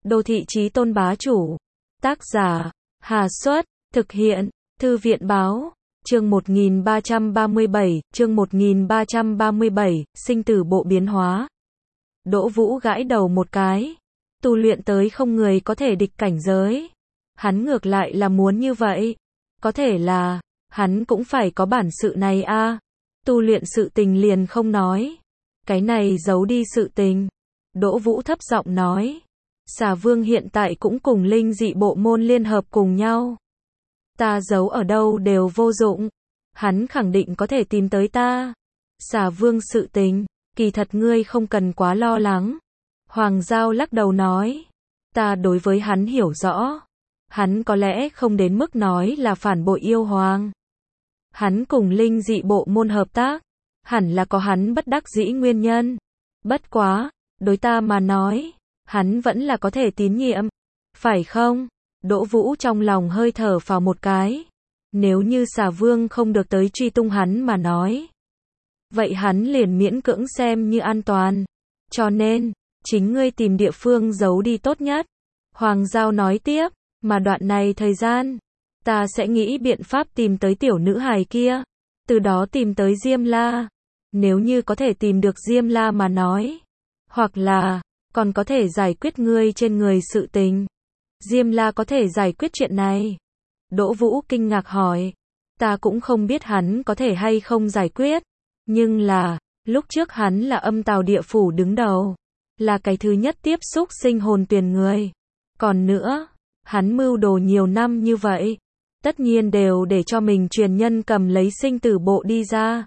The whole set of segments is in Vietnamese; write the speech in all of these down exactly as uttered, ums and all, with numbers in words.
Đô thị chí tôn bá chủ. Tác giả, Hà Xuất, thực hiện, Thư viện Báo. Chương một nghìn ba trăm ba mươi bảy, chương một nghìn ba trăm ba mươi bảy, sinh tử bộ biến hóa. Đỗ Vũ gãi đầu một cái. Tu luyện tới không người có thể địch cảnh giới. Hắn ngược lại là muốn như vậy. Có thể là, hắn cũng phải có bản sự này a. Tu luyện sự tình liền không nói. Cái này giấu đi sự tình. Đỗ Vũ thấp giọng nói. Xà Vương hiện tại cũng cùng linh dị bộ môn liên hợp cùng nhau. Ta giấu ở đâu đều vô dụng. Hắn khẳng định có thể tìm tới ta. Xà Vương sự tình, kỳ thật ngươi không cần quá lo lắng. Hoàng Giao lắc đầu nói. Ta đối với hắn hiểu rõ. Hắn có lẽ không đến mức nói là phản bội yêu hoàng. Hắn cùng linh dị bộ môn hợp tác. Hẳn là có hắn bất đắc dĩ nguyên nhân. Bất quá, đối ta mà nói, hắn vẫn là có thể tín nhiệm. Phải không? Đỗ Vũ trong lòng hơi thở phào một cái. Nếu như Xà Vương không được tới truy tung hắn mà nói, vậy hắn liền miễn cưỡng xem như an toàn. Cho nên, chính ngươi tìm địa phương giấu đi tốt nhất. Hoàng Giao nói tiếp, mà đoạn này thời gian, ta sẽ nghĩ biện pháp tìm tới tiểu nữ hài kia, từ đó tìm tới Diêm La. Nếu như có thể tìm được Diêm La mà nói, hoặc là, còn có thể giải quyết ngươi trên người sự tình. Diêm La có thể giải quyết chuyện này. Đỗ Vũ kinh ngạc hỏi. Ta cũng không biết hắn có thể hay không giải quyết. Nhưng là, lúc trước hắn là âm tào địa phủ đứng đầu. Là cái thứ nhất tiếp xúc sinh hồn tuyền người. Còn nữa, hắn mưu đồ nhiều năm như vậy. Tất nhiên đều để cho mình truyền nhân cầm lấy sinh tử bộ đi ra.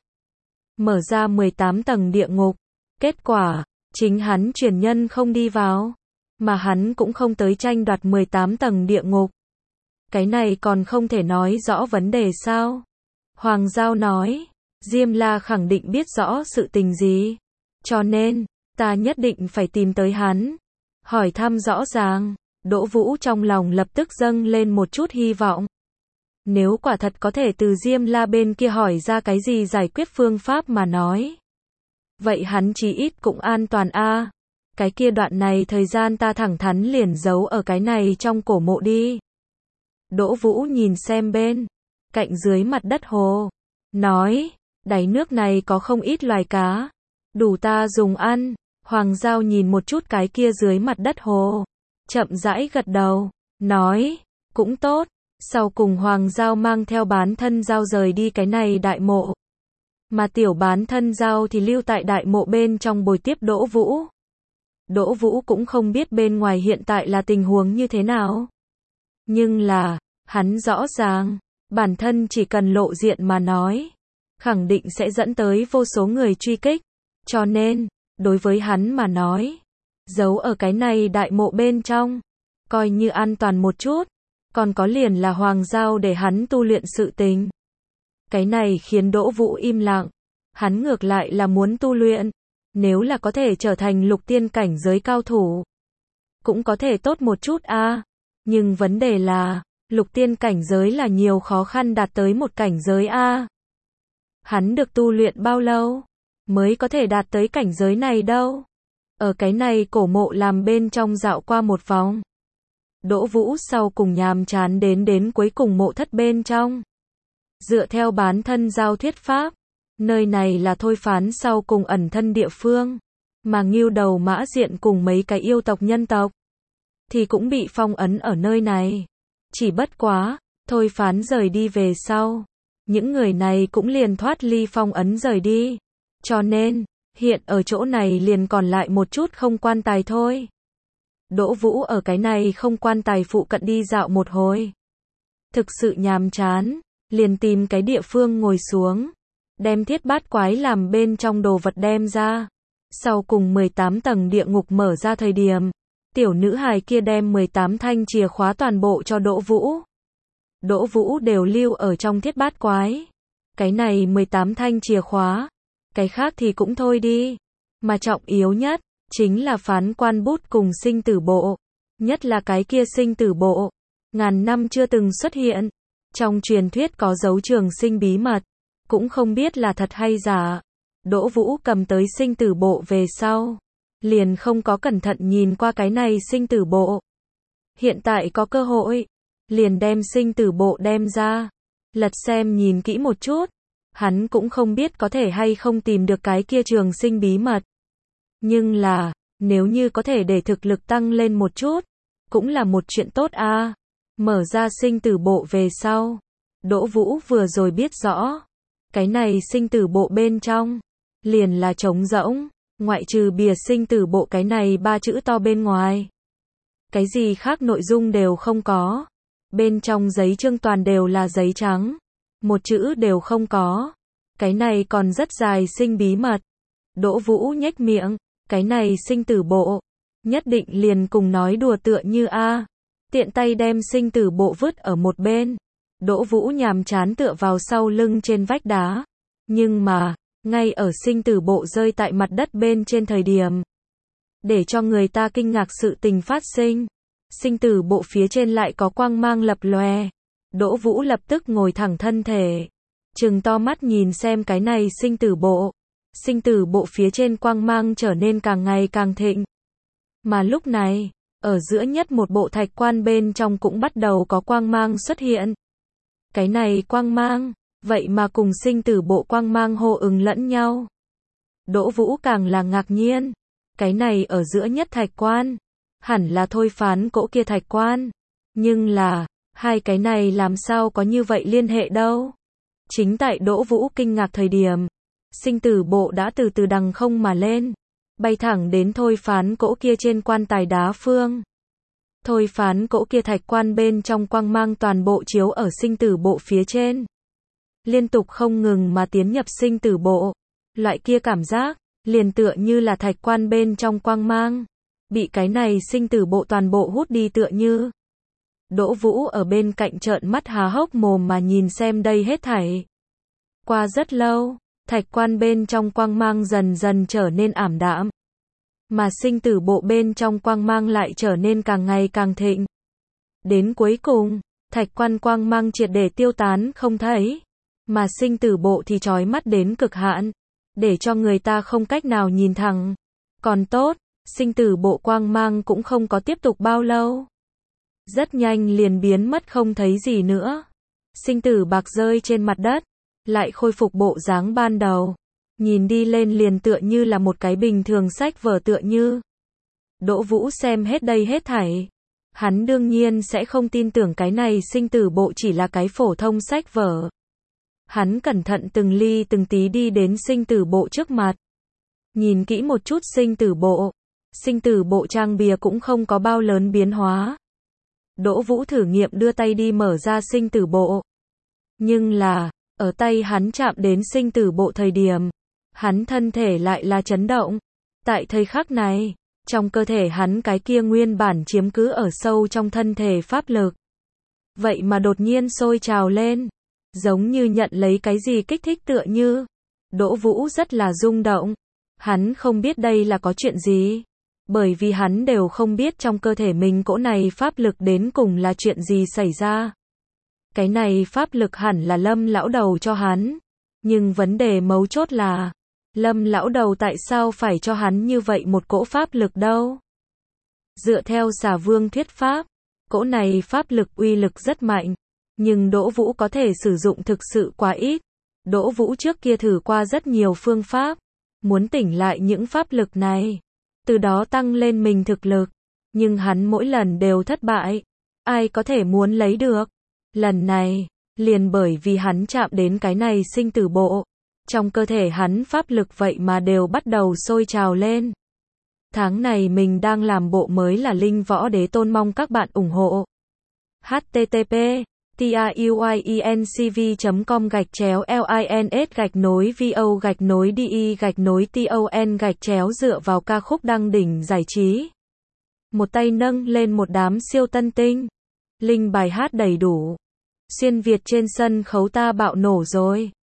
Mở ra mười tám tầng địa ngục. Kết quả, chính hắn truyền nhân không đi vào. Mà hắn cũng không tới tranh đoạt mười tám tầng địa ngục. Cái này còn không thể nói rõ vấn đề sao? Hoàng Giao nói, Diêm La khẳng định biết rõ sự tình gì. Cho nên, ta nhất định phải tìm tới hắn. Hỏi thăm rõ ràng, Đỗ Vũ trong lòng lập tức dâng lên một chút hy vọng. Nếu quả thật có thể từ Diêm La bên kia hỏi ra cái gì giải quyết phương pháp mà nói, vậy hắn chí ít cũng an toàn a. Cái kia đoạn này thời gian ta thẳng thắn liền giấu ở cái này trong cổ mộ đi. Đỗ Vũ nhìn xem bên cạnh dưới mặt đất hồ, nói, đáy nước này có không ít loài cá, đủ ta dùng ăn. Hoàng Giao nhìn một chút cái kia dưới mặt đất hồ, chậm rãi gật đầu, nói, cũng tốt. Sau cùng Hoàng Giao mang theo bán thân Giao rời đi cái này đại mộ. Mà tiểu bán thân Giao thì lưu tại đại mộ bên trong bồi tiếp Đỗ Vũ. Đỗ Vũ cũng không biết bên ngoài hiện tại là tình huống như thế nào. Nhưng là, hắn rõ ràng, bản thân chỉ cần lộ diện mà nói, khẳng định sẽ dẫn tới vô số người truy kích. Cho nên, đối với hắn mà nói, giấu ở cái này đại mộ bên trong, coi như an toàn một chút. Còn có liền là Hoàng Giao để hắn tu luyện sự tình. Cái này khiến Đỗ Vũ im lặng. Hắn ngược lại là muốn tu luyện. Nếu là có thể trở thành lục tiên cảnh giới cao thủ, cũng có thể tốt một chút a. Nhưng vấn đề là, lục tiên cảnh giới là nhiều khó khăn đạt tới một cảnh giới a. Hắn được tu luyện bao lâu mới có thể đạt tới cảnh giới này đâu. Ở cái này cổ mộ làm bên trong dạo qua một vòng, Đỗ Vũ sau cùng nhàm chán đến đến cuối cùng mộ thất bên trong. Dựa theo bán thân Giao thuyết pháp, nơi này là thôi phán sau cùng ẩn thân địa phương. Mà Ngưu Đầu Mã Diện cùng mấy cái yêu tộc nhân tộc thì cũng bị phong ấn ở nơi này. Chỉ bất quá, thôi phán rời đi về sau, những người này cũng liền thoát ly phong ấn rời đi. Cho nên, hiện ở chỗ này liền còn lại một chút không quan tài thôi. Đỗ Vũ ở cái này không quan tài phụ cận đi dạo một hồi. Thực sự nhàm chán, liền tìm cái địa phương ngồi xuống, đem thiết bát quái làm bên trong đồ vật đem ra. Sau cùng mười tám tầng địa ngục mở ra thời điểm, tiểu nữ hài kia đem mười tám thanh chìa khóa toàn bộ cho Đỗ Vũ. Đỗ Vũ đều lưu ở trong thiết bát quái. Cái này mười tám thanh chìa khóa, cái khác thì cũng thôi đi. Mà trọng yếu nhất, chính là phán quan bút cùng sinh tử bộ. Nhất là cái kia sinh tử bộ, ngàn năm chưa từng xuất hiện. Trong truyền thuyết có dấu trường sinh bí mật, cũng không biết là thật hay giả. Đỗ Vũ cầm tới sinh tử bộ về sau, liền không có cẩn thận nhìn qua cái này sinh tử bộ. Hiện tại có cơ hội, liền đem sinh tử bộ đem ra, lật xem nhìn kỹ một chút. Hắn cũng không biết có thể hay không tìm được cái kia trường sinh bí mật. Nhưng là, nếu như có thể để thực lực tăng lên một chút, cũng là một chuyện tốt a. À. Mở ra sinh tử bộ về sau, Đỗ Vũ vừa rồi biết rõ, cái này sinh tử bộ bên trong, liền là trống rỗng, ngoại trừ bìa sinh tử bộ cái này ba chữ to bên ngoài. Cái gì khác nội dung đều không có. Bên trong giấy chương toàn đều là giấy trắng. Một chữ đều không có. Cái này còn rất dài sinh bí mật. Đỗ Vũ nhếch miệng. Cái này sinh tử bộ. Nhất định liền cùng nói đùa tựa như a. Tiện tay đem sinh tử bộ vứt ở một bên. Đỗ Vũ nhàm chán tựa vào sau lưng trên vách đá. Nhưng mà, ngay ở sinh tử bộ rơi tại mặt đất bên trên thời điểm, để cho người ta kinh ngạc sự tình phát sinh. Sinh tử bộ phía trên lại có quang mang lập lòe. Đỗ Vũ lập tức ngồi thẳng thân thể, trừng to mắt nhìn xem cái này sinh tử bộ. Sinh tử bộ phía trên quang mang trở nên càng ngày càng thịnh. Mà lúc này, ở giữa nhất một bộ thạch quan bên trong cũng bắt đầu có quang mang xuất hiện. Cái này quang mang, vậy mà cùng sinh tử bộ quang mang hô ứng lẫn nhau. Đỗ Vũ càng là ngạc nhiên. Cái này ở giữa nhất thạch quan, hẳn là thôi phán cỗ kia thạch quan. Nhưng là, hai cái này làm sao có như vậy liên hệ đâu. Chính tại Đỗ Vũ kinh ngạc thời điểm, sinh tử bộ đã từ từ đằng không mà lên, bay thẳng đến thôi phán cỗ kia trên quan tài đá phương. Thôi phán cỗ kia thạch quan bên trong quang mang toàn bộ chiếu ở sinh tử bộ phía trên. Liên tục không ngừng mà tiến nhập sinh tử bộ. Loại kia cảm giác, liền tựa như là thạch quan bên trong quang mang, bị cái này sinh tử bộ toàn bộ hút đi tựa như. Đỗ Vũ ở bên cạnh trợn mắt há hốc mồm mà nhìn xem đây hết thảy. Qua rất lâu, thạch quan bên trong quang mang dần dần trở nên ảm đạm. Mà sinh tử bộ bên trong quang mang lại trở nên càng ngày càng thịnh. Đến cuối cùng, thạch quan quang mang triệt để tiêu tán không thấy. Mà sinh tử bộ thì chói mắt đến cực hạn, để cho người ta không cách nào nhìn thẳng. Còn tốt, sinh tử bộ quang mang cũng không có tiếp tục bao lâu. Rất nhanh liền biến mất không thấy gì nữa. Sinh tử bạc rơi trên mặt đất, lại khôi phục bộ dáng ban đầu. Nhìn đi lên liền tựa như là một cái bình thường sách vở tựa như. Đỗ Vũ xem hết đây hết thảy. Hắn đương nhiên sẽ không tin tưởng cái này sinh tử bộ chỉ là cái phổ thông sách vở. Hắn cẩn thận từng ly từng tí đi đến sinh tử bộ trước mặt. Nhìn kỹ một chút sinh tử bộ. Sinh tử bộ trang bìa cũng không có bao lớn biến hóa. Đỗ Vũ thử nghiệm đưa tay đi mở ra sinh tử bộ. Nhưng là, ở tay hắn chạm đến sinh tử bộ thời điểm, hắn thân thể lại là chấn động. Tại thời khắc này, trong cơ thể hắn cái kia nguyên bản chiếm cứ ở sâu trong thân thể pháp lực. Vậy mà đột nhiên sôi trào lên. Giống như nhận lấy cái gì kích thích tựa như. Đỗ Vũ rất là rung động. Hắn không biết đây là có chuyện gì. Bởi vì hắn đều không biết trong cơ thể mình cỗ này pháp lực đến cùng là chuyện gì xảy ra. Cái này pháp lực hẳn là Lâm lão đầu cho hắn. Nhưng vấn đề mấu chốt là, Lâm lão đầu tại sao phải cho hắn như vậy một cỗ pháp lực đâu? Dựa theo Xà Vương thuyết pháp, cỗ này pháp lực uy lực rất mạnh. Nhưng Đỗ Vũ có thể sử dụng thực sự quá ít. Đỗ Vũ trước kia thử qua rất nhiều phương pháp, muốn tỉnh lại những pháp lực này, từ đó tăng lên mình thực lực. Nhưng hắn mỗi lần đều thất bại. Ai có thể muốn lấy được? Lần này, liền bởi vì hắn chạm đến cái này sinh tử bộ. Trong cơ thể hắn pháp lực vậy mà đều bắt đầu sôi trào lên. Tháng này mình đang làm bộ mới là Linh Võ Đế Tôn, mong các bạn ủng hộ. H T T P TIUIENCV chấm com gạch chéo LINS gạch nối VO gạch nối DI gạch nối TON gạch chéo dựa vào ca khúc đăng đỉnh giải trí. Một tay nâng lên một đám siêu tân tinh. Linh bài hát đầy đủ. Xuyên Việt trên sân khấu ta bạo nổ rồi.